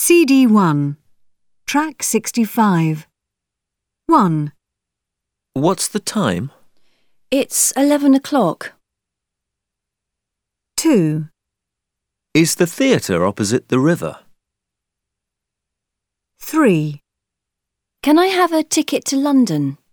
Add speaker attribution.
Speaker 1: CD1, Track 65. 1,
Speaker 2: What's the time?
Speaker 3: It's 11 o'clock.
Speaker 1: 2,
Speaker 2: Is the theatre opposite the river?
Speaker 1: 3,
Speaker 3: Can I have a ticket to London?